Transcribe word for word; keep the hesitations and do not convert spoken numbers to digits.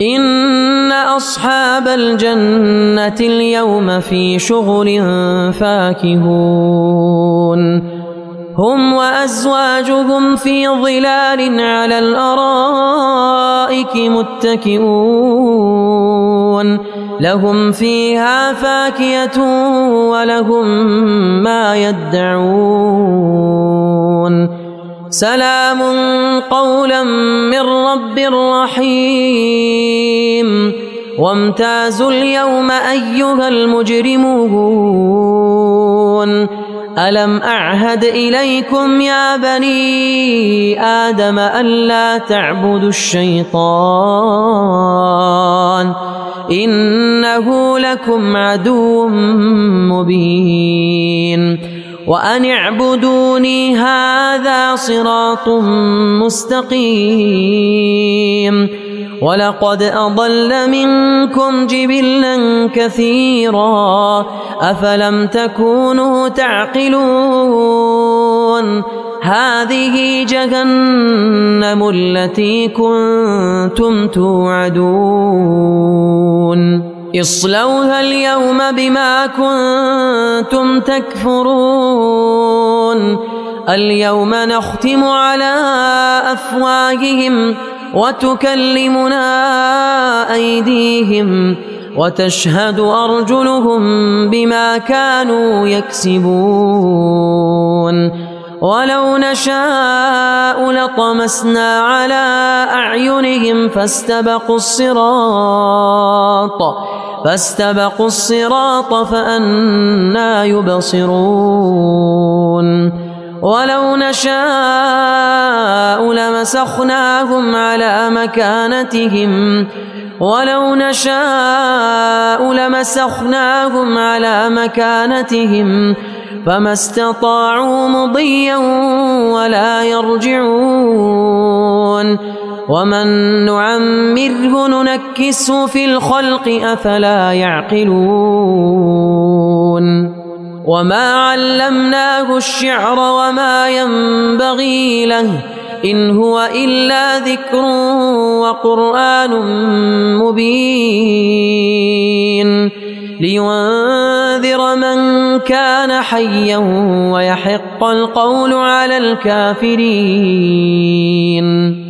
إن أصحاب الجنة اليوم في شغل فاكهون هم وأزواجهم في ظلال على الأرائك متكئون لهم فيها فاكهة ولهم ما يدعون سلام قولا من رب رحيم وامتازوا اليوم أيها المجرمون ألم أعهد إليكم يا بني آدم ألا تعبدوا الشيطان إنه لكم عدو مبين وأن اعبدوني هذا صراط مستقيم ولقد أضل منكم جبلا كثيرا أفلم تكونوا تعقلون هذه جهنم التي كنتم توعدون اصلوها اليوم بما كنتم تكفرون اليوم نختم على أفواههم وتكلمنا أيديهم وتشهد أرجلهم بما كانوا يكسبون ولو نشاء لطمسنا على أعينهم فاستبقوا الصراط فاستبقوا الصراط فأنى يبصرون ولو نشاء لمسخناهم على مكانتهم ولو نشاء لمسخناهم على مكانتهم فما استطاعوا مضيا ولا يرجعون ومن نعمره ننكسه في الخلق أفلا يعقلون وما علمناه الشعر وما ينبغي له إن هو إلا ذكر وقرآن مبين لينذر من كان حيا ويحق القول على الكافرين.